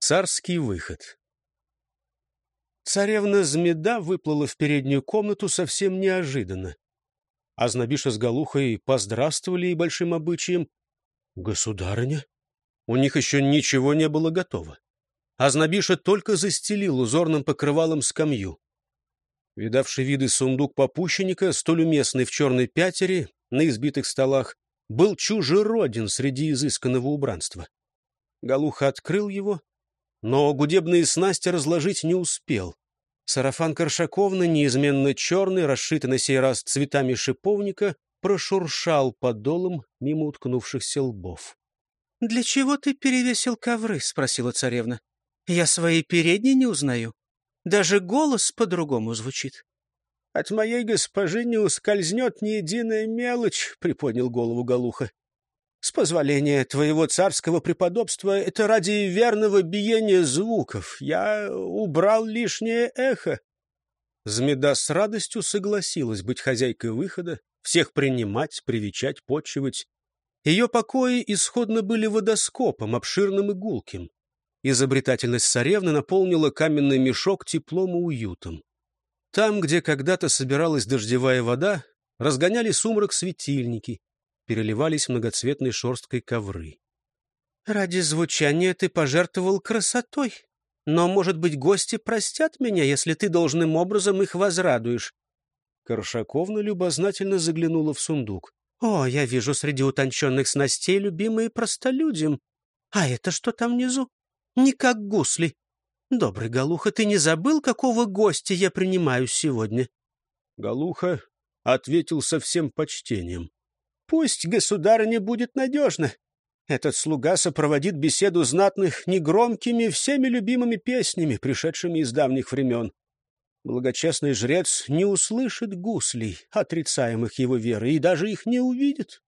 Царский выход. Царевна Змеда выплыла в переднюю комнату совсем неожиданно. Азнабиша с Голухой поздравствовали ей большим обычаем. «Государыня?» У них еще ничего не было готово. Азнабиша только застелил узорным покрывалом скамью. Видавший виды сундук попущенника, столь уместный в черной пятере, на избитых столах, был чужероден среди изысканного убранства. Голуха открыл его, но гудебные снасти разложить не успел. Сарафан Коршаковны, неизменно черный, расшитый на сей раз цветами шиповника, прошуршал подолом мимо уткнувшихся лбов. — Для чего ты перевесил ковры? — спросила царевна. — Я своей передней не узнаю. Даже голос по-другому звучит. — От моей госпожи не ускользнет ни единая мелочь, — приподнял голову Голуха. — С позволения твоего царского преподобства, это ради верного биения звуков. Я убрал лишнее эхо. Змеда с радостью согласилась быть хозяйкой выхода, всех принимать, привечать, почивать. Ее покои исходно были водоскопом, обширным и гулким. Изобретательность царевны наполнила каменный мешок теплом и уютом. Там, где когда-то собиралась дождевая вода, разгоняли сумрак светильники, переливались многоцветной шерсткой ковры. — Ради звучания ты пожертвовал красотой, но, может быть, гости простят меня, если ты должным образом их возрадуешь. Коршаковна любознательно заглянула в сундук. — О, я вижу среди утонченных снастей любимые простолюдям. А это что там внизу? Не как гусли. Добрый Голуха, ты не забыл, какого гостя я принимаю сегодня? Голуха ответил со всем почтением. — Пусть, государыня, будет надежно. Этот слуга сопроводит беседу знатных негромкими, всеми любимыми песнями, пришедшими из давних времен. Благочестный жрец не услышит гуслей, отрицаемых его верой, и даже их не увидит.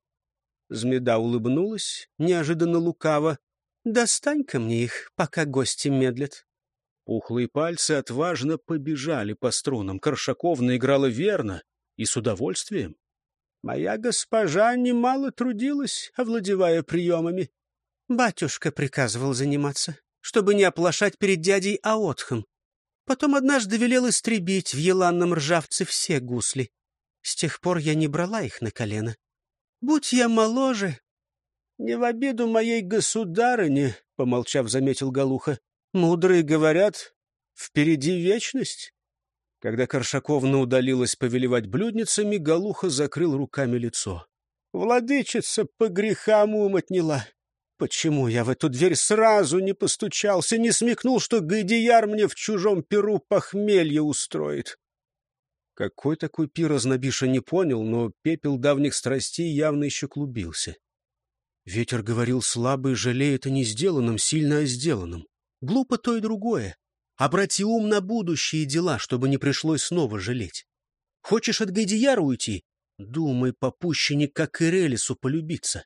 Змеда улыбнулась, неожиданно лукаво. — Достань-ка мне их, пока гости медлят. Пухлые пальцы отважно побежали по струнам. Коршаковна играла верно и с удовольствием. Моя госпожа немало трудилась, овладевая приемами. Батюшка приказывал заниматься, чтобы не оплошать перед дядей Аотхом. Потом однажды велел истребить в еланном ржавце все гусли. С тех пор я не брала их на колено. Будь я моложе... — Не в обиду моей государыне, — помолчав, заметил Голуха. — Мудрые говорят, впереди вечность. Когда Коршаковна удалилась повелевать блюдницами, Голуха закрыл руками лицо. — Владычица по грехам ум отняла. Почему я в эту дверь сразу не постучался, не смекнул, что Гайдияр мне в чужом перу похмелье устроит? Какой такой пир Азнабиша не понял, но пепел давних страстей явно еще клубился. Ветер говорил слабо и жалеет о не сделанном, сильно о сделанном. Глупо то и другое. Обрати ум на будущие дела, чтобы не пришлось снова жалеть. Хочешь от Гайдияра уйти? Думай, попущенник, как и Релису полюбиться.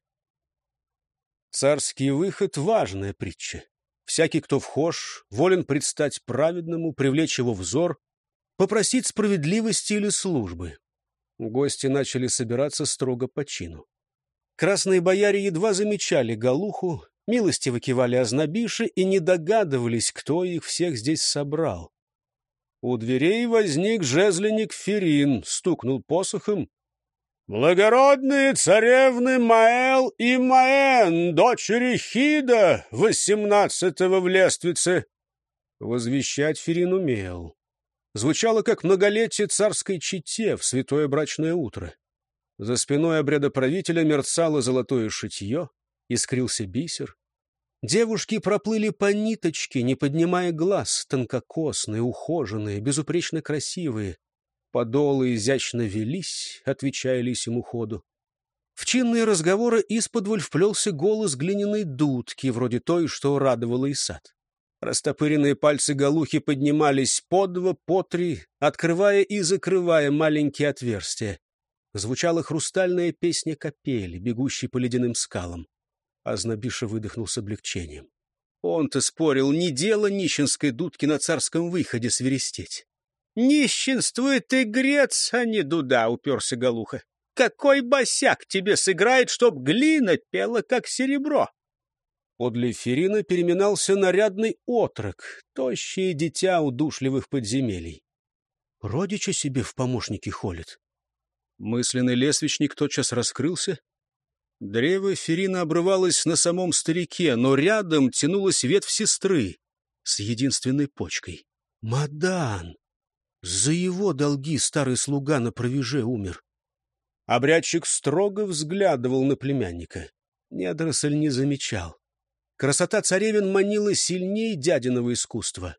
Царский выход — важная притча. Всякий, кто вхож, волен предстать праведному, привлечь его взор, попросить справедливости или службы. Гости начали собираться строго по чину. Красные бояре едва замечали Голуху, милостиво кивали Азнабиши и не догадывались, кто их всех здесь собрал. У дверей возник жезленник Ферин, стукнул посохом. «Благородные царевны Маэл и Маэн, дочери Хида, 18-го в лествице!» Возвещать Ферин умел. Звучало, как многолетие царской чете в святое брачное утро. За спиной обрядоправителя мерцало золотое шитье, искрился бисер. Девушки проплыли по ниточке, не поднимая глаз, тонкокосные, ухоженные, безупречно красивые. Подолы изящно велись, отвечая лисьему ходу. В чинные разговоры исподволь вплелся голос глиняной дудки, вроде той, что радовала и сад. Растопыренные пальцы Голухи поднимались по два, по три, открывая и закрывая маленькие отверстия. Звучала хрустальная песня капели, бегущей по ледяным скалам. Азнабиша выдохнул с облегчением. Он-то спорил, не дело нищенской дудки на царском выходе свиристеть. «Нищенствует и грец, а не дуда», — уперся Голуха. «Какой босяк тебе сыграет, чтоб глина пела, как серебро?» Подле Ферина переминался нарядный отрок, тощее дитя удушливых подземелий. Родича себе в помощники холит. Мысленный лесвичник тотчас раскрылся. Древо Ферина обрывалось на самом старике, но рядом тянулась ветвь сестры с единственной почкой. Мадан! За его долги старый слуга на провиже умер. Обрядчик строго взглядывал на племянника. Недоросль не замечал. Красота царевин манила сильней дядиного искусства.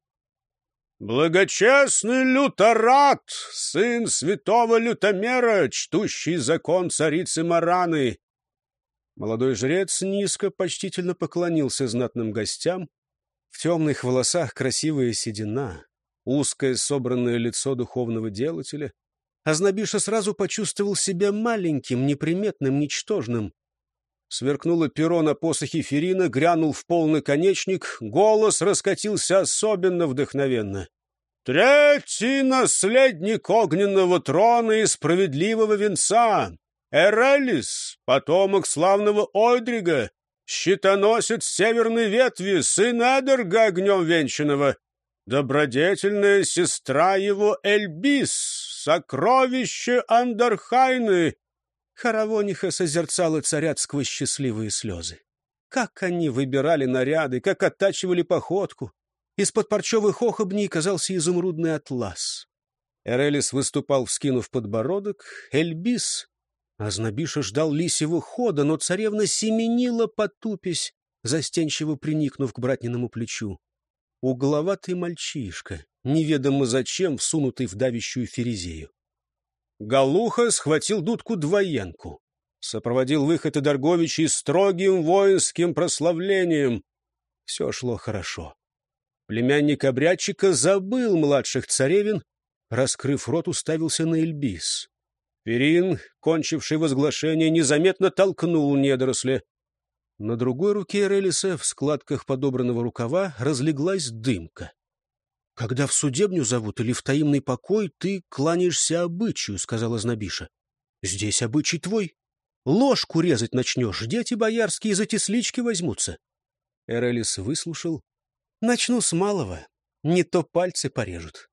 «Благочестный Люторат, сын святого Лютомера, чтущий закон царицы Мараны!» Молодой жрец низко почтительно поклонился знатным гостям. В темных волосах красивая седина, узкое собранное лицо духовного делателя. Азнабиша сразу почувствовал себя маленьким, неприметным, ничтожным. Сверкнуло перо на посохе Ферина, грянул в пол наконечник, голос раскатился особенно вдохновенно. «Третий наследник огненного трона и справедливого венца! Эрелис, потомок славного Ойдрига, щитоносец северной ветви, сын Эдерга огнем венчанного, добродетельная сестра его Эльбис, сокровище Андархайны!» Харавониха созерцала царят сквозь счастливые слезы. Как они выбирали наряды, как оттачивали походку. Из-под парчевых охобней казался изумрудный атлас. Эрелис выступал, вскинув подбородок. Эльбис, Азнабиша ждал лисьего хода, но царевна семенила, потупясь, застенчиво приникнув к братниному плечу. Угловатый мальчишка, неведомо зачем всунутый в давящую ферезею. Галуха схватил дудку-двоенку, сопроводил выход Эдарговичей строгим воинским прославлением. Все шло хорошо. Племянник обрядчика забыл младших царевин, раскрыв рот, уставился на Эльбис. Ферин, кончивший возглашение, незаметно толкнул недоросля. На другой руке Эрелиса, в складках подобранного рукава, разлеглась дымка. «Когда в судебню зовут или в таимный покой, ты кланяешься обычаю», — сказала Знобиша. «Здесь обычай твой. Ложку резать начнешь, дети боярские за теслички возьмутся». Эрелис выслушал. «Начну с малого, не то пальцы порежут».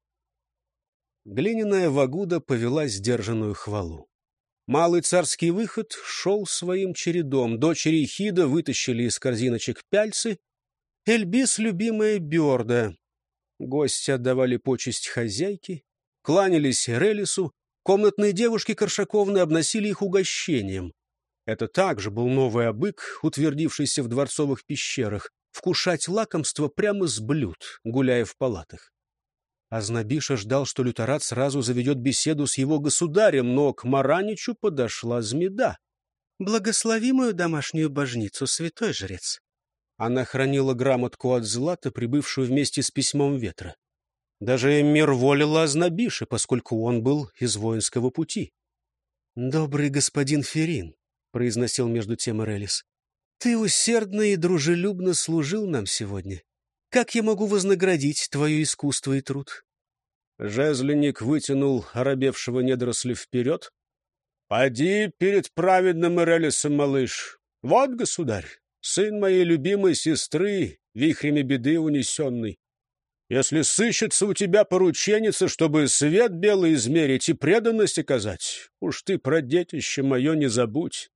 Глиняная вагуда повела сдержанную хвалу. Малый царский выход шел своим чередом. Дочери Хида вытащили из корзиночек пяльцы. Эльбис — любимая Бёрда. Гости отдавали почесть хозяйке, кланялись Эрелису, комнатные девушки Коршаковны обносили их угощением. Это также был новый обык, утвердившийся в дворцовых пещерах, вкушать лакомство прямо с блюд, гуляя в палатах. Азнабиша ждал, что Люторат сразу заведет беседу с его государем, но к Мараничу подошла Змеда. «Благослови мою домашнюю божницу, святой жрец». Она хранила грамотку от Злата, прибывшую вместе с письмом ветра. Даже мирволила Азнабише, поскольку он был из воинского пути. «Добрый господин Ферин», — произносил между тем Эрелис, — «ты усердно и дружелюбно служил нам сегодня. Как я могу вознаградить твое искусство и труд?» Жезленник вытянул оробевшего недоросля вперед. «Поди перед праведным Эрелисом, малыш. Вот, государь, сын моей любимой сестры, вихрями беды унесенный. Если сыщется у тебя порученица, чтобы свет белый измерить и преданность оказать, уж ты про детище мое не забудь».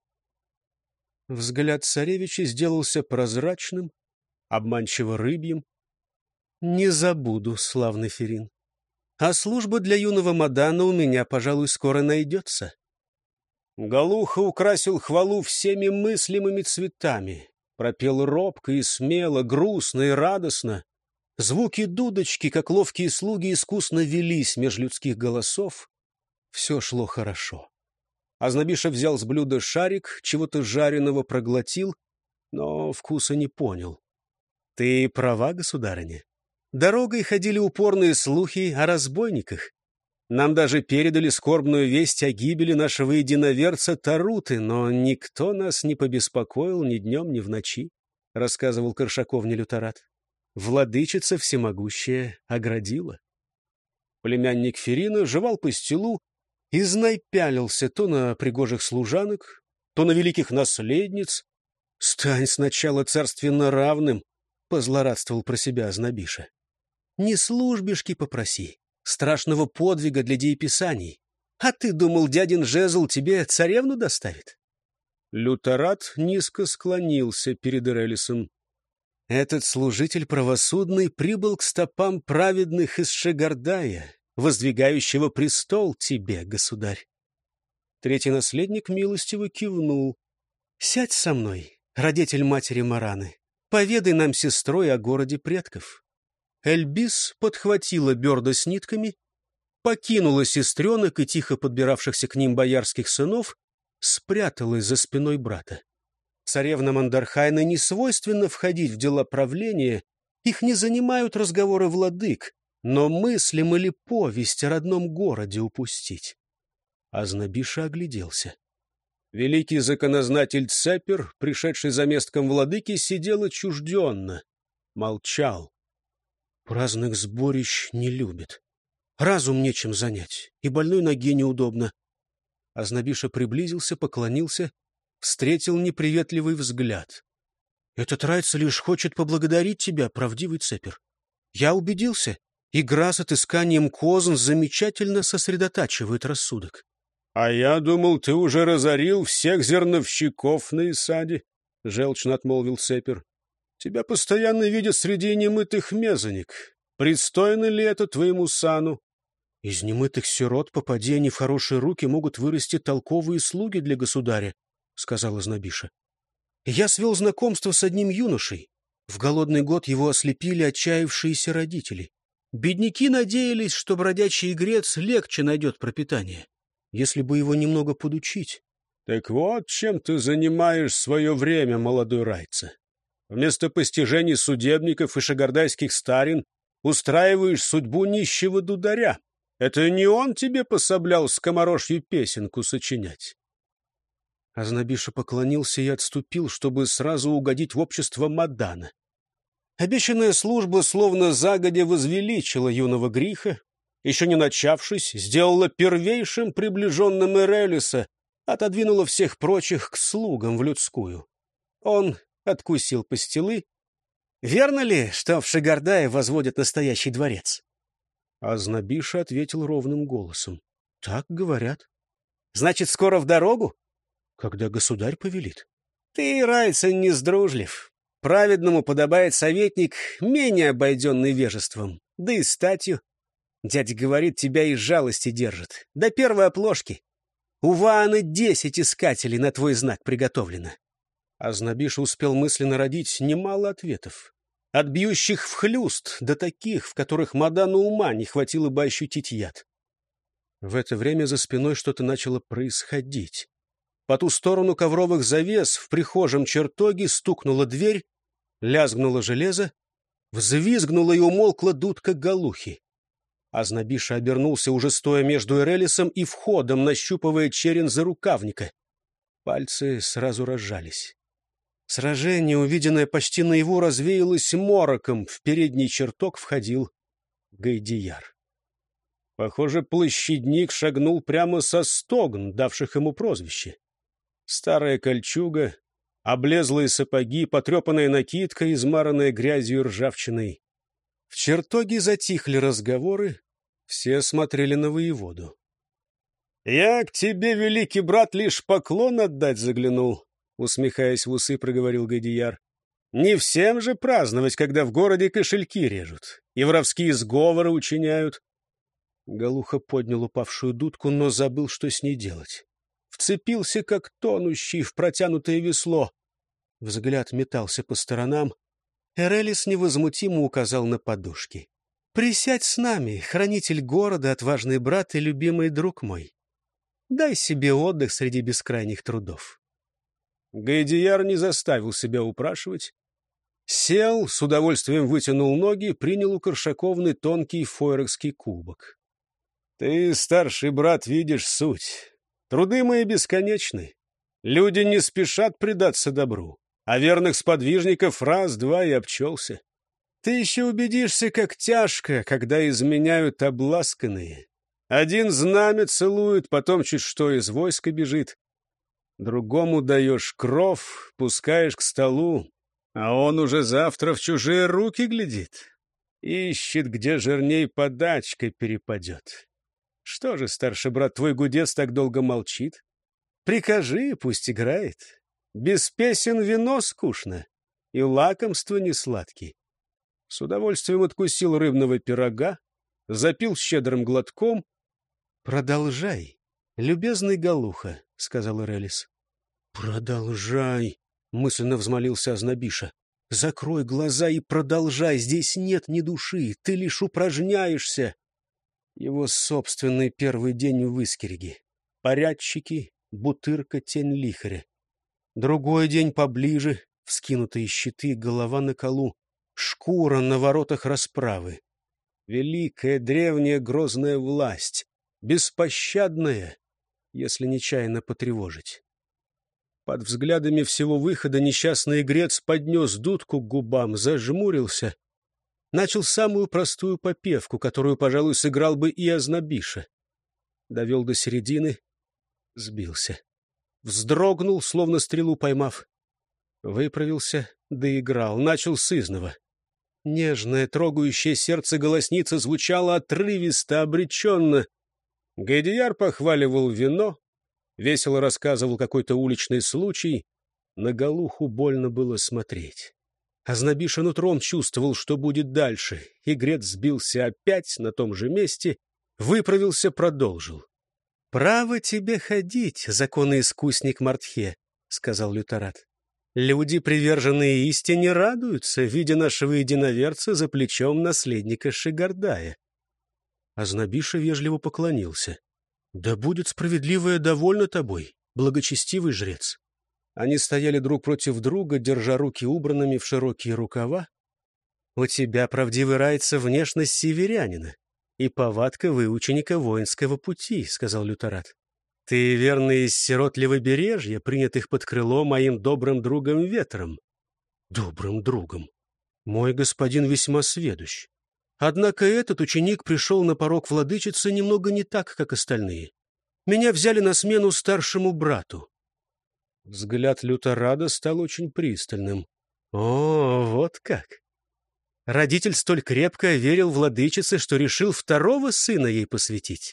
Взгляд царевича сделался прозрачным, обманчиво рыбьим. «Не забуду, славный Ферин. А служба для юного Мадана у меня, пожалуй, скоро найдется». Галуха украсил хвалу всеми мыслимыми цветами, пропел робко и смело, грустно и радостно. Звуки дудочки, как ловкие слуги, искусно велись меж людских голосов. Все шло хорошо. Азнабиша взял с блюда шарик, чего-то жареного проглотил, но вкуса не понял. «Ты права, государыня. Дорогой ходили упорные слухи о разбойниках. Нам даже передали скорбную весть о гибели нашего единоверца Таруты, но никто нас не побеспокоил ни днем, ни в ночи», — рассказывал Коршаковне Люторат. «Владычица всемогущая оградила». Племянник Ферина жевал пастилу и знай пялился то на пригожих служанок, то на великих наследниц. «Стань сначала царственно равным», — позлорадствовал про себя Ознобиша. «Не службишки попроси, страшного подвига для дееписаний. А ты думал, дядин жезл тебе царевну доставит?» Люторат низко склонился перед Эрелисом. «Этот служитель правосудный прибыл к стопам праведных из Шегардая, воздвигающего престол тебе, государь». Третий наследник милостиво кивнул. «Сядь со мной, родитель матери Мараны, поведай нам, сестрой, о городе предков». Эльбис подхватила бердо с нитками, покинула сестренок и тихо подбиравшихся к ним боярских сынов, спряталась за спиной брата. Царевнам Андархайна не свойственно входить в дела правления, их не занимают разговоры владык, но мыслим или повесть о родном городе упустить. Ознобиша огляделся. Великий законознатель Цепер, пришедший за местком владыки, сидел отчужденно, молчал. Праздных сборищ не любит. Разум нечем занять, и больной ноге неудобно. Ознобиша приблизился, поклонился, встретил неприветливый взгляд. «Этот райца лишь хочет поблагодарить тебя, правдивый Цепер. Я убедился, игра с отысканием козн замечательно сосредотачивает рассудок». «А я думал, ты уже разорил всех зерновщиков на Исаде», — желчно отмолвил Цепер. «Тебя постоянно видят среди немытых мезоник. Пристойно ли это твоему сану?» «Из немытых сирот, попадя они в хорошие руки, могут вырасти толковые слуги для государя», — сказал Ознобиша. «Я свел знакомство с одним юношей. В голодный год его ослепили отчаявшиеся родители. Бедняки надеялись, что бродячий игрец легче найдет пропитание, если бы его немного подучить». «Так вот, чем ты занимаешь свое время, молодой райца. Вместо постижений судебников и шагардайских старин устраиваешь судьбу нищего дударя. Это не он тебе пособлял скоморожью песенку сочинять?» Ознобиша поклонился и отступил, чтобы сразу угодить в общество Мадана. Обещанная служба словно загодя возвеличила юного Гриха, еще не начавшись, сделала первейшим приближенным Эрелиса, отодвинула всех прочих к слугам в людскую. Он откусил пастилы. «Верно ли, что в Шагардае возводят настоящий дворец?» Ознобиша ответил ровным голосом. «Так говорят». «Значит, скоро в дорогу?» «Когда государь повелит». «Ты, райца, не сдружлив. Праведному подобает советник, менее обойденный вежеством, да и статью. Дядя говорит, тебя из жалости держит. До первой оплошки. У Вааны 10 искателей на твой знак приготовлено». Ознобиша успел мысленно родить немало ответов. От бьющих в хлюст до таких, в которых Мадану ума не хватило бы ощутить яд. В это время за спиной что-то начало происходить. По ту сторону ковровых завес в прихожем чертоге стукнула дверь, лязгнуло железо, взвизгнула и умолкла дудка Галухи. Ознобиша обернулся, уже стоя между Эрелисом и входом, нащупывая черен зарукавника. Пальцы сразу разжались. Сражение, увиденное почти наяву, развеялось мороком. В передний чертог входил Гайдияр. Похоже, площадник шагнул прямо со стогн, давших ему прозвище. Старая кольчуга, облезлые сапоги, потрепанная накидка, измаранная грязью и ржавчиной. В чертоге затихли разговоры, все смотрели на воеводу. «Я к тебе, великий брат, лишь поклон отдать заглянул», — усмехаясь в усы, проговорил Гайдияр. «Не всем же праздновать, когда в городе кошельки режут и воровские сговоры учиняют». Галуха поднял упавшую дудку, но забыл, что с ней делать. Вцепился, как тонущий, в протянутое весло. Взгляд метался по сторонам. Эрелис невозмутимо указал на подушки. «Присядь с нами, хранитель города, отважный брат и любимый друг мой. Дай себе отдых среди бескрайних трудов». Гайдияр не заставил себя упрашивать. Сел, с удовольствием вытянул ноги, принял у Коршаковны тонкий фойрокский кубок. «Ты, старший брат, видишь суть. Труды мои бесконечны. Люди не спешат предаться добру, а верных сподвижников раз-два и обчелся. Ты еще убедишься, как тяжко, когда изменяют обласканные. Один знамя целует, потом чуть что из войска бежит. Другому даешь кров, пускаешь к столу, а он уже завтра в чужие руки глядит. Ищет, где жирней подачкой перепадет. Что же, старший брат, твой гудец так долго молчит? Прикажи, пусть играет. Без песен вино скучно, и лакомство не сладкий. С удовольствием откусил рыбного пирога, запил щедрым глотком. — Продолжай, любезный Голуха, — сказал Ирелис. — Продолжай, — мысленно взмолился Ознобиша. — Закрой глаза и продолжай, здесь нет ни души, ты лишь упражняешься. Его собственный первый день в Искереге. Порядчики, бутырка, тень лихаря. Другой день поближе, вскинутые щиты, голова на колу, шкура на воротах расправы. Великая, древняя, грозная власть, беспощадная, если нечаянно потревожить. Под взглядами всего выхода несчастный игрец поднес дудку к губам, зажмурился, начал самую простую попевку, которую, пожалуй, сыграл бы и Ознобиша. Довел до середины, сбился. Вздрогнул, словно стрелу поймав. Выправился, доиграл, начал сызнова. Нежное, трогающее сердце голосница звучала отрывисто, обреченно. Гайдияр похваливал вино, весело рассказывал какой-то уличный случай. На Голуху больно было смотреть. Ознобиша нутром чувствовал, что будет дальше. Игрец сбился опять на том же месте, выправился, продолжил. — Право тебе ходить, законный искусник Мартхе, — сказал Люторат. — Люди, приверженные истине, радуются, видя нашего единоверца за плечом наследника Шигардая. Ознобиша вежливо поклонился. — Да будет справедливое довольно тобой, благочестивый жрец. Они стояли друг против друга, держа руки убранными в широкие рукава. — У тебя, правдивый райца, внешность северянина и повадка выученика воинского пути, — сказал Люторат. — Ты, верно, из сирот Левобережья, принятых под крыло моим добрым другом Ветром. — Добрым другом. Мой господин весьма сведущ. Однако этот ученик пришел на порог владычицы немного не так, как остальные. Меня взяли на смену старшему брату. Взгляд Люторада стал очень пристальным. — О, вот как! Родитель столь крепко верил владычице, что решил второго сына ей посвятить.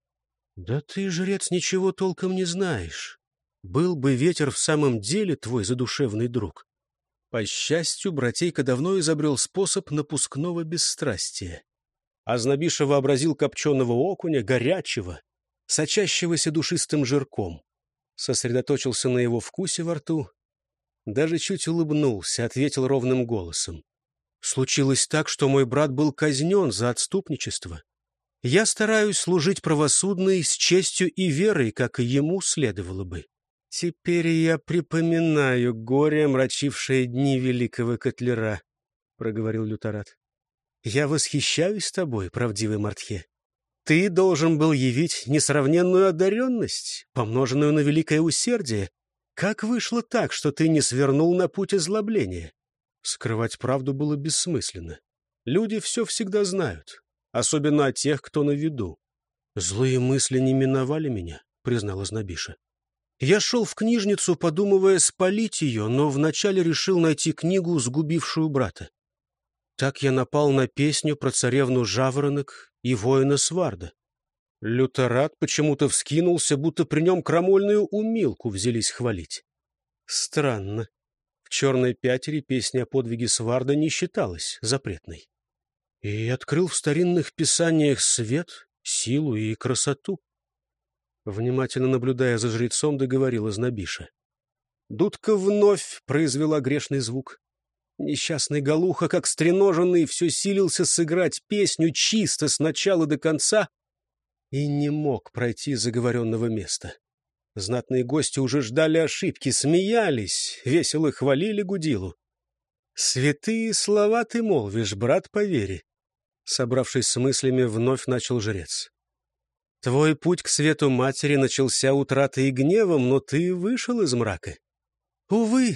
— Да ты, жрец, ничего толком не знаешь. Был бы Ветер в самом деле твой задушевный друг. По счастью, братейка давно изобрел способ напускного бесстрастия. Ознобиша вообразил копченого окуня, горячего, сочащегося душистым жирком. Сосредоточился на его вкусе во рту. Даже чуть улыбнулся, ответил ровным голосом. Случилось так, что мой брат был казнен за отступничество. Я стараюсь служить правосудной с честью и верой, как и ему следовало бы. Теперь я припоминаю горе, омрачившее дни великого Котлера, — проговорил Люторат. Я восхищаюсь тобой, правдивый Мартхе. Ты должен был явить несравненную одаренность, помноженную на великое усердие. Как вышло так, что ты не свернул на путь озлобления? Скрывать правду было бессмысленно. Люди все всегда знают, особенно о тех, кто на виду. Злые мысли не миновали меня, — признал Ознобиша. Я шел в книжницу, подумывая спалить ее, но вначале решил найти книгу, сгубившую брата. Так я напал на песню про царевну Жаворонок и воина Сварда. Люторат почему-то вскинулся, будто при нем крамольную умилку взялись хвалить. Странно. В «Черной пятере» песня о подвиге Сварда не считалась запретной. И открыл в старинных писаниях свет, силу и красоту. Внимательно наблюдая за жрецом, договорил Ознобиша. Дудка вновь произвела грешный звук. Несчастный Голуха, как стреноженный, все силился сыграть песню чисто с начала до конца и не мог пройти заговоренного места. Знатные гости уже ждали ошибки, смеялись, весело хвалили Гудилу. «Святые слова ты молвишь, брат, по вере», — собравшись с мыслями, вновь начал жрец. «Твой путь к свету матери начался утратой и гневом, но ты вышел из мрака. Увы,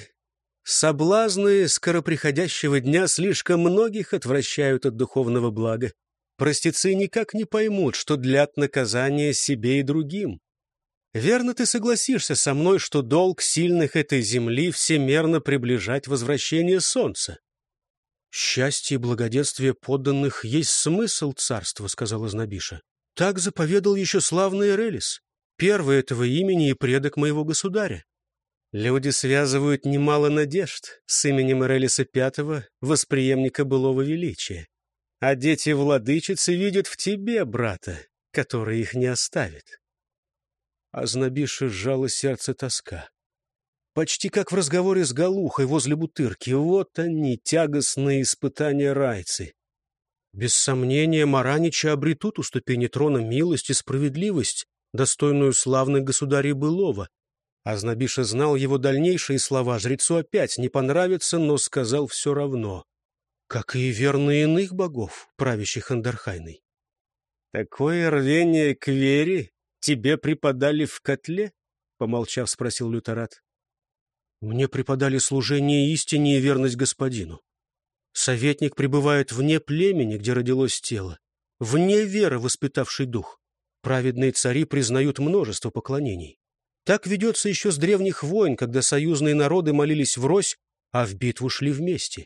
соблазны скороприходящего дня слишком многих отвращают от духовного блага. Простецы никак не поймут, что длят наказание себе и другим. Верно, ты согласишься со мной, что долг сильных этой земли всемерно приближать возвращение солнца. «Счастье и благоденствие подданных есть смысл царства», — сказала Знобиша. «Так заповедал еще славный Эрелис, первый этого имени и предок моего государя. Люди связывают немало надежд с именем Эрелиса V, восприемника былого величия. А дети владычицы видят в тебе брата, который их не оставит». А Знобише сжало сердце тоска. Почти как в разговоре с Голухой возле бутырки. Вот они, тягостные испытания райцы. Без сомнения, Мараничи обретут у ступени трона милость и справедливость, достойную славных государей былого. А Знобиша знал его дальнейшие слова. Жрецу опять не понравится, но сказал все равно. Как и верные иных богов, правящих Андархайной. «Такое рвение к вере тебе преподали в котле?» — помолчав, спросил Люторат. «Мне преподали служение истине и верность господину. Советник пребывает вне племени, где родилось тело, вне веры, воспитавший дух. Праведные цари признают множество поклонений. Так ведется еще с древних войн, когда союзные народы молились врозь, а в битву шли вместе».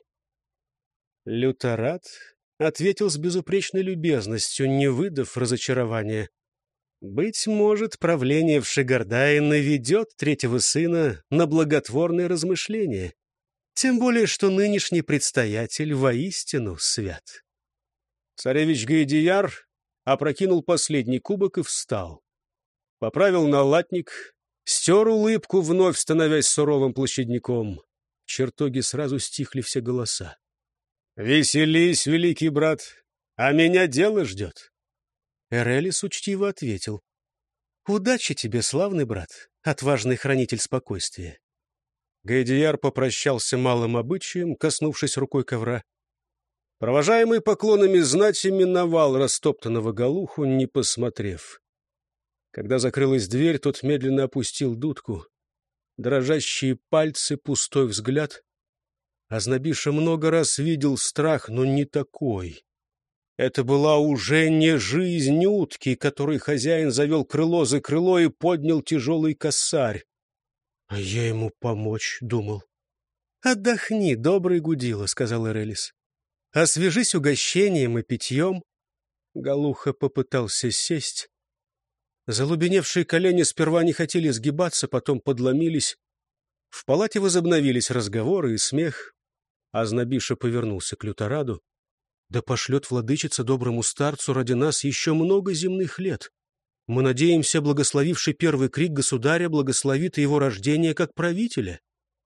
Люторат ответил с безупречной любезностью, не выдав разочарования. «Быть может, правление в Шигардае наведет третьего сына на благотворные размышления, тем более, что нынешний предстоятель воистину свят». Царевич Гаидияр опрокинул последний кубок и встал. Поправил налатник, стер улыбку, вновь становясь суровым площадником. В чертоге сразу стихли все голоса. «Веселись, великий брат, а меня дело ждет». Эрелис учтиво ответил. «Удачи тебе, славный брат, отважный хранитель спокойствия». Гаидияр попрощался малым обычаем, коснувшись рукой ковра. Провожаемый поклонами знати миновал растоптанного Голуху, не посмотрев. Когда закрылась дверь, тот медленно опустил дудку. Дрожащие пальцы, пустой взгляд. А Знобиша много раз видел страх, но не такой. Это была уже не жизнь утки, которой хозяин завел крыло за крыло и поднял тяжелый косарь. А я ему помочь думал. «Отдохни, добрый Гудило», — сказал Эрелис. «Освежись угощением и питьем». Голуха попытался сесть. Залубеневшие колени сперва не хотели сгибаться, потом подломились. В палате возобновились разговоры и смех. А Знобиша повернулся к Лютораду. «Да пошлет владычица доброму старцу ради нас еще много земных лет. Мы надеемся, благословивший первый крик государя благословит и его рождение как правителя».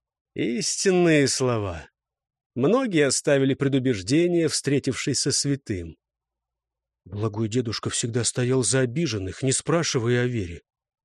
Истинные слова. Многие оставили предубеждение, встретившись со святым. Благой дедушка всегда стоял за обиженных, не спрашивая о вере.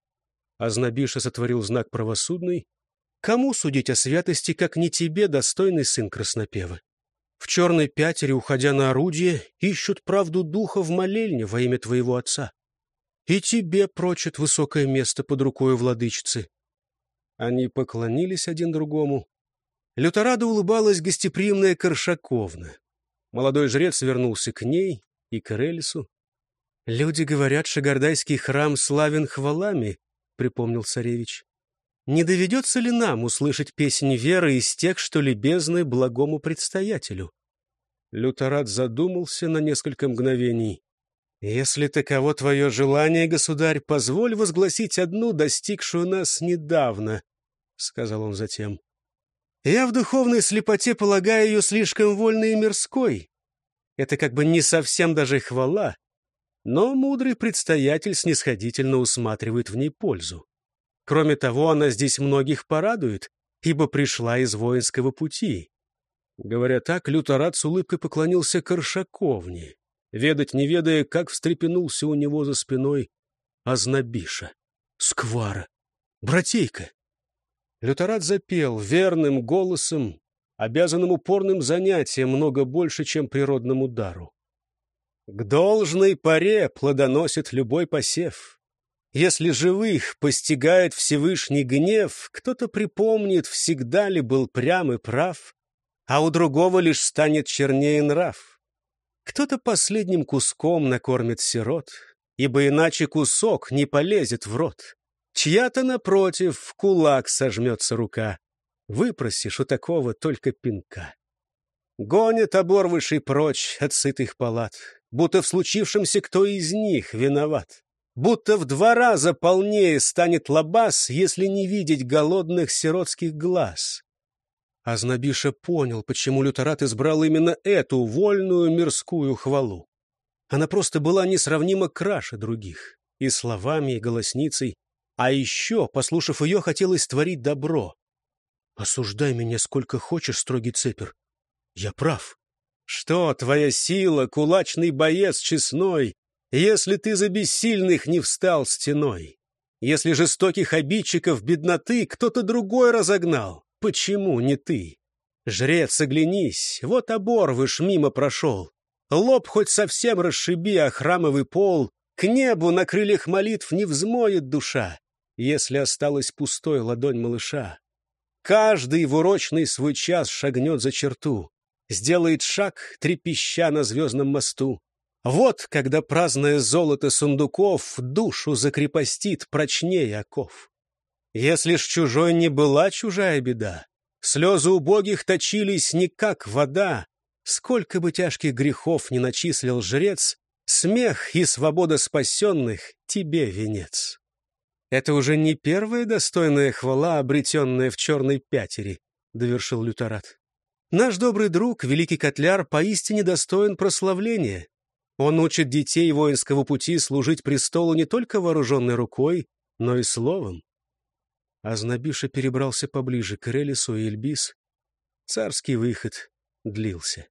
А Знобиша сотворил знак правосудный. Кому судить о святости, как не тебе, достойный сын краснопева? В черной пятере, уходя на орудие, ищут правду духа в молельне во имя твоего отца. И тебе прочат высокое место под рукой владычицы. Они поклонились один другому. Лютораду улыбалась гостеприимная Коршаковна. Молодой жрец вернулся к ней и к Эрелису. «Люди говорят, Шигардайский храм славен хвалами», — припомнил царевич. «Не доведется ли нам услышать песнь веры из тех, что любезны благому предстоятелю?» Люторат задумался на несколько мгновений. «Если таково твое желание, государь, позволь возгласить одну, достигшую нас недавно», — сказал он затем. «Я в духовной слепоте полагаю ее слишком вольной и мирской. Это как бы не совсем даже хвала, но мудрый предстоятель снисходительно усматривает в ней пользу. Кроме того, она здесь многих порадует, ибо пришла из воинского пути». Говоря так, Люторат с улыбкой поклонился Коршаковне, ведать не ведая, как встрепенулся у него за спиной Ознобиша, Сквара, братейка. Люторат запел верным голосом, обязанным упорным занятием много больше, чем природному дару. «К должной поре плодоносит любой посев. Если живых постигает Всевышний гнев, кто-то припомнит, всегда ли был прям и прав, а у другого лишь станет чернее нрав. Кто-то последним куском накормит сирот, ибо иначе кусок не полезет в рот. Чья-то, напротив, в кулак сожмется рука. Выпросишь у такого только пинка. Гонит оборвышей прочь от сытых палат, будто в случившемся кто из них виноват. Будто в 2 раза полнее станет лабаз, если не видеть голодных сиротских глаз. Азнабиша понял, почему Люторат избрал именно эту вольную мирскую хвалу. Она просто была несравнимо краше других, и словами, и голосницей. А еще, послушав ее, хотелось творить добро. «Осуждай меня сколько хочешь, строгий цепер. Я прав». «Что твоя сила, кулачный боец честной, если ты за бессильных не встал стеной? Если жестоких обидчиков бедноты кто-то другой разогнал, почему не ты? Жрец, оглянись, вот оборвыш мимо прошел. Лоб хоть совсем расшиби, а храмовый пол к небу на крыльях молитв не взмоет душа, если осталась пустой ладонь малыша. Каждый в урочный свой час шагнет за черту, сделает шаг, трепеща на звездном мосту. Вот когда праздное золото сундуков душу закрепостит прочнее оков. Если ж чужой не была чужая беда, слезы убогих точились не как вода, сколько бы тяжких грехов ни начислил жрец, смех и свобода спасенных тебе венец. Это уже не первая достойная хвала, обретенная в черной пятере, — довершил Люторат. Наш добрый друг, великий Котляр, поистине достоин прославления. Он учит детей воинского пути служить престолу не только вооруженной рукой, но и словом. Азнабиша перебрался поближе к Эрелису и Эльбис. Царский выход длился.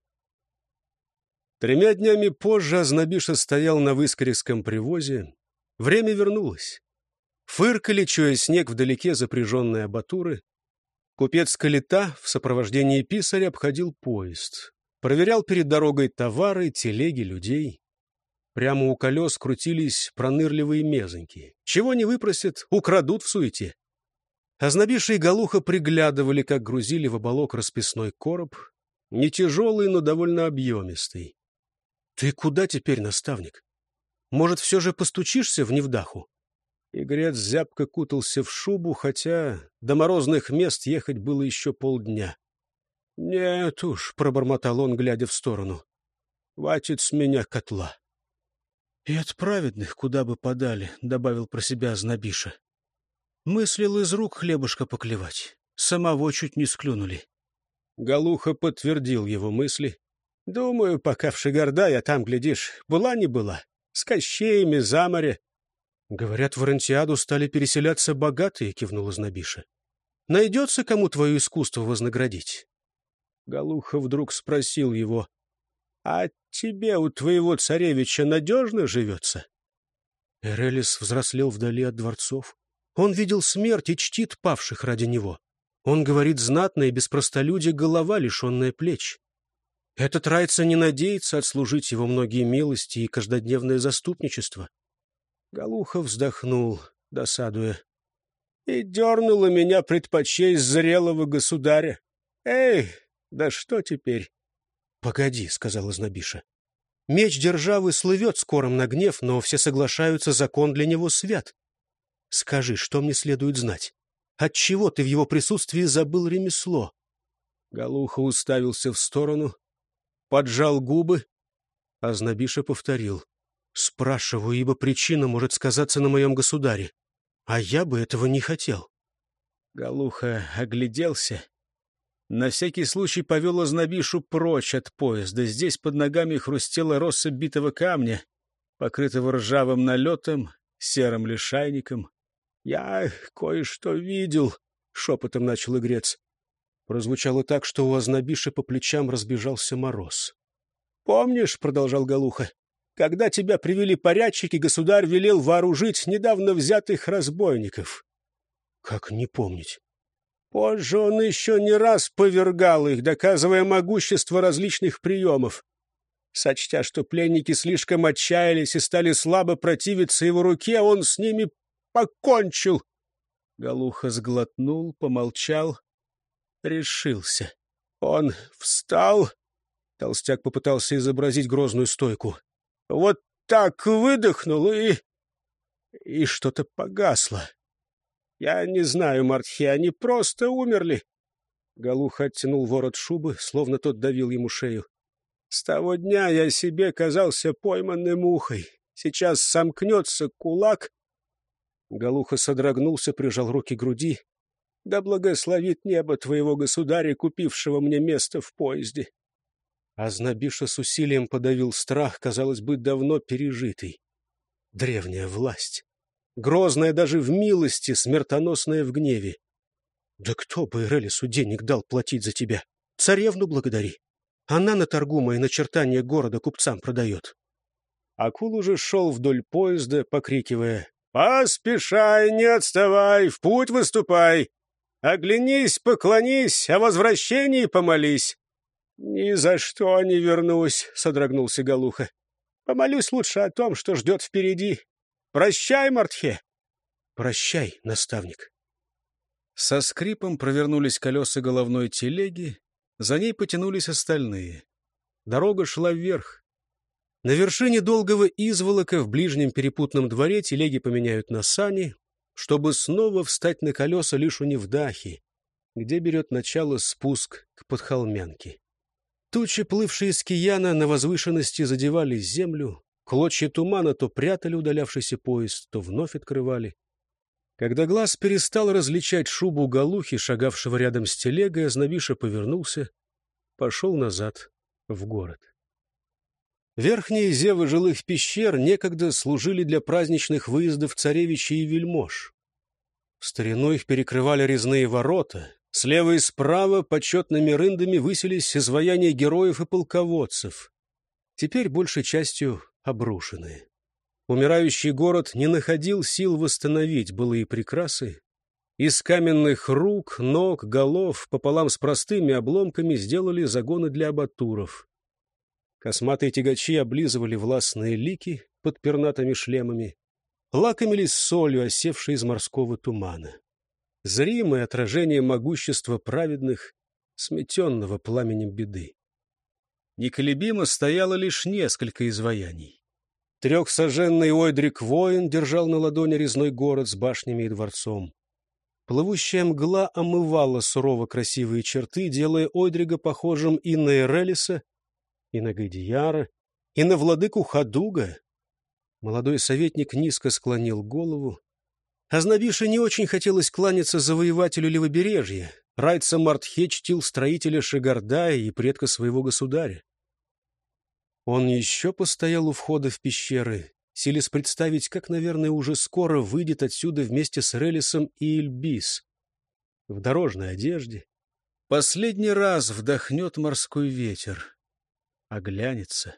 3 днями позже Азнабиша стоял на Выскоревском привозе. Время вернулось. Фыркали, чуя снег вдалеке, запряженные абатуры. Купец Калита в сопровождении писаря обходил поезд. Проверял перед дорогой товары, телеги, людей. Прямо у колес крутились пронырливые мезоньки. Чего не выпросят, украдут в суете. Азнабиша и Голуха приглядывали, как грузили в оболок расписной короб. Не тяжелый, но довольно объемистый. — Ты куда теперь, наставник? Может, все же постучишься в Невдаху? Игрец зябко кутался в шубу, хотя до морозных мест ехать было еще полдня. — Нет уж, — пробормотал он, глядя в сторону, — хватит с меня котла. — И от праведных куда бы подали, — добавил про себя Азнабиша. Мыслил из рук хлебушка поклевать, самого чуть не склюнули. Голуха подтвердил его мысли. — Думаю, пока в Шигарда, там, глядишь, была не была, с Кощеями за море. — Говорят, в Орантиаду стали переселяться богатые, — кивнул Азнабиша. — Найдется кому твое искусство вознаградить? Голуха вдруг спросил его: — А тебе у твоего царевича надежно живется? Эрелис взрослел вдали от дворцов. Он видел смерть и чтит павших ради него. Он говорит знатно и без простолюдия голова, лишенная плеч. Этот райца не надеется отслужить его многие милости и каждодневное заступничество. Голуха вздохнул, досадуя. И дернуло меня предпочесть зрелого государя. Эй, да что теперь? — Погоди, — сказал Азнабиша. — Меч державы слывет скором на гнев, но все соглашаются, закон для него свят. Скажи, что мне следует знать? Отчего ты в его присутствии забыл ремесло? Голуха уставился в сторону, поджал губы. Азнабиша повторил: — Спрашиваю, ибо причина может сказаться на моем государе, а я бы этого не хотел. Голуха огляделся. На всякий случай повел Азнабишу прочь от поезда. Здесь под ногами хрустела россыпь битого камня, покрытого ржавым налетом, серым лишайником. — Я кое-что видел, — шепотом начал игрец. Прозвучало так, что у Азнабиши по плечам разбежался мороз. — Помнишь, — продолжал Голуха, — когда тебя привели порядчики, государь велел вооружить недавно взятых разбойников? — Как не помнить? Позже он еще не раз повергал их, доказывая могущество различных приемов. Сочтя, что пленники слишком отчаялись и стали слабо противиться его руке, он с ними покончил. Голуха сглотнул, помолчал, решился. Он встал. Толстяк попытался изобразить грозную стойку. Вот так выдохнул, и что-то погасло. Я не знаю, Мартхе, они просто умерли. Галуха оттянул ворот шубы, словно тот давил ему шею. С того дня я себе казался пойманной мухой. Сейчас сомкнется кулак. Галуха содрогнулся, прижал руки к груди. Да благословит небо твоего государя, купившего мне место в поезде. Азнабиша с усилием подавил страх, казалось бы, давно пережитый. Древняя власть, грозная даже в милости, смертоносная в гневе. Да кто бы Эрелису денег дал платить за тебя? Царевну благодари. Она на торгу мои начертания города купцам продает. Акул уже шел вдоль поезда, покрикивая: «Поспешай, не отставай, в путь выступай! Оглянись, поклонись, о возвращении помолись!» «Ни за что не вернусь», — содрогнулся Галуха. «Помолюсь лучше о том, что ждет впереди. Прощай, Мартхе!» «Прощай, наставник!» Со скрипом провернулись колеса головной телеги, за ней потянулись остальные. Дорога шла вверх. На вершине долгого изволока в ближнем перепутном дворе телеги поменяют на сани, чтобы снова встать на колеса лишь у Невдахи, где берет начало спуск к Подхолмянке. Тучи, плывшие из Кияна, на возвышенности задевали землю, клочья тумана то прятали удалявшийся поезд, то вновь открывали. Когда глаз перестал различать шубу Галухи, шагавшего рядом с телегой, Азнабиша повернулся, пошел назад в город. Верхние зевы жилых пещер некогда служили для праздничных выездов царевичей и вельмож. В старину их перекрывали резные ворота. Слева и справа почетными рындами высились изваяния героев и полководцев, теперь большей частью обрушенные. Умирающий город не находил сил восстановить былые прекрасы. Из каменных рук, ног, голов пополам с простыми обломками сделали загоны для абатуров. Косматые тягачи облизывали властные лики под пернатыми шлемами, лакомились солью, осевшей из морского тумана. Зримое отражение могущества праведных, сметенного пламенем беды. Неколебимо стояло лишь несколько изваяний. Трехсаженный Ойдрик-воин держал на ладони резной город с башнями и дворцом. Плывущая мгла омывала сурово красивые черты, делая Ойдрига похожим и на Эрелиса, и на Гайдияра, и на владыку Хадуга. Молодой советник низко склонил голову. Азнабише не очень хотелось кланяться завоевателю левобережья. Райца Мартхе чтил строителя Шигардая и предка своего государя. Он еще постоял у входа в пещеры, силясь представить, как, наверное, уже скоро выйдет отсюда вместе с Эрелисом и Эльбис. В дорожной одежде. Последний раз вдохнет морской ветер. Оглянется.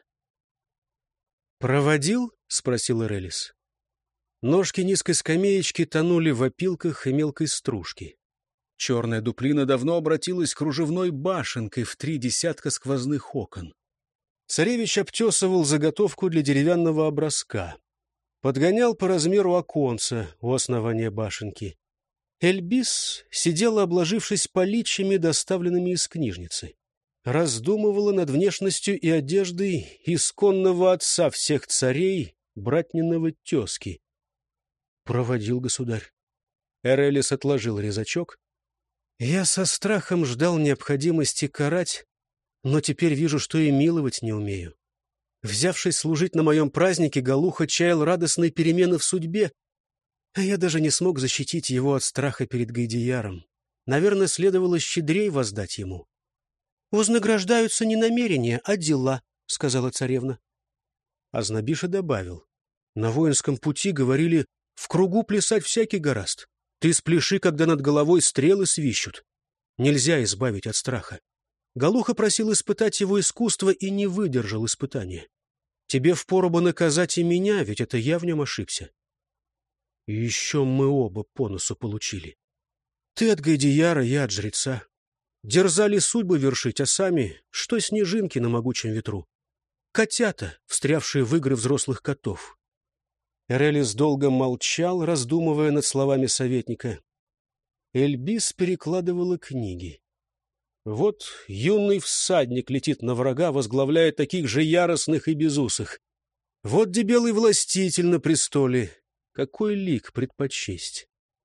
«Проводил?» — спросил Эрелис. Ножки низкой скамеечки тонули в опилках и мелкой стружке. Черная дуплина давно обратилась кружевной башенкой в 3 десятка сквозных окон. Царевич обтесывал заготовку для деревянного образка. Подгонял по размеру оконца у основания башенки. Эльбис сидела, обложившись поличьями, доставленными из книжницы. Раздумывала над внешностью и одеждой исконного отца всех царей, братниного тезки. «Проводил, государь». Эрелис отложил резачок. «Я со страхом ждал необходимости карать, но теперь вижу, что и миловать не умею. Взявшись служить на моем празднике, Галуха чаял радостной перемены в судьбе, а я даже не смог защитить его от страха перед Гайдияром. Наверное, следовало щедрей воздать ему». «Вознаграждаются не намерения, а дела», — сказала царевна. Азнабиша добавил: «На воинском пути, говорили, в кругу плясать всякий горазд. Ты спляши, когда над головой стрелы свищут. Нельзя избавить от страха. Галуха просил испытать его искусство и не выдержал испытания. Тебе впору бы наказать и меня, ведь это я в нем ошибся. И еще мы оба по носу получили. Ты от Гайдияра, я от жреца. Дерзали судьбы вершить, а сами, что снежинки на могучем ветру. Котята, встрявшие в игры взрослых котов». Эрелис долго молчал, раздумывая над словами советника. Эльбис перекладывала книги. Вот юный всадник летит на врага, возглавляя таких же яростных и безусых. Вот дебелый властитель на престоле. Какой лик предпочесть?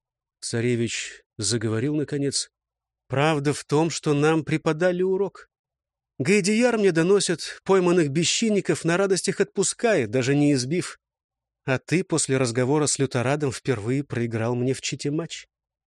Царевич заговорил, наконец. «Правда в том, что нам преподали урок. Гайдияр мне доносит, пойманных бесчинников на радостях отпускает, даже не избив. А ты после разговора с Люторадом впервые проиграл мне в чите матч».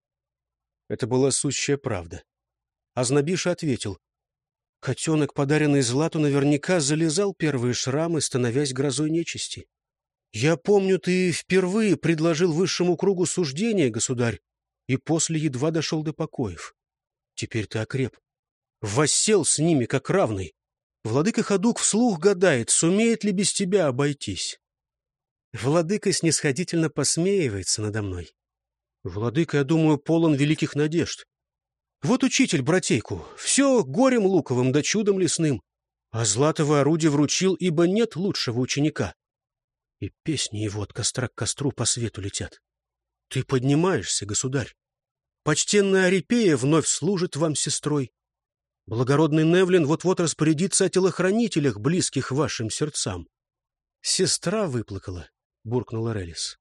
Это была сущая правда. Азнабиша ответил: «Котенок, подаренный Злату, наверняка залезал первые шрамы, становясь грозой нечисти. Я помню, ты впервые предложил высшему кругу суждения, государь, и после едва дошел до покоев. Теперь ты окреп. Воссел с ними, как равный. Владыка Ходук вслух гадает, сумеет ли без тебя обойтись. Владыка снисходительно посмеивается надо мной. Владыка, я думаю, полон великих надежд. Вот учитель братейку, все горем луковым да чудом лесным, а златого орудия вручил, ибо нет лучшего ученика. И песни его от костра к костру по свету летят. Ты поднимаешься, государь. Почтенная Арипея вновь служит вам сестрой. Благородный Невлин вот-вот распорядится о телохранителях, близких вашим сердцам. Сестра выплакала, буркнула Релис.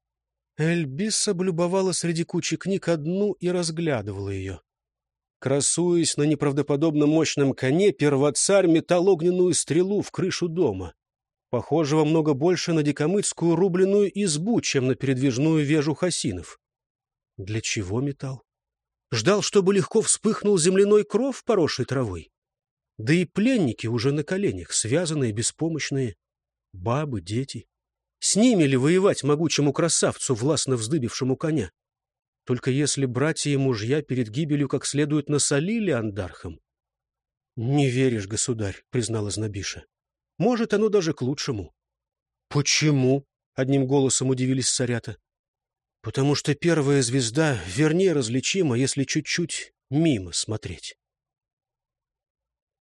Эльбис облюбовала среди кучи книг одну и разглядывала ее. Красуясь на неправдоподобно мощном коне, первоцарь метал огненную стрелу в крышу дома, похожего много больше на дикомыцкую рубленную избу, чем на передвижную вежу хасинов. Для чего метал? Ждал, чтобы легко вспыхнул земляной кров, поросший травой. Да и пленники уже на коленях, связанные, беспомощные. Бабы, дети. С ними ли воевать могучему красавцу, властно вздыбившему коня? Только если братья и мужья перед гибелью как следует насолили андархам. — Не веришь, государь, — признала Знобиша. — Может, оно даже к лучшему. — Почему? — одним голосом удивились царята. — Потому что первая звезда вернее различима, если чуть-чуть мимо смотреть.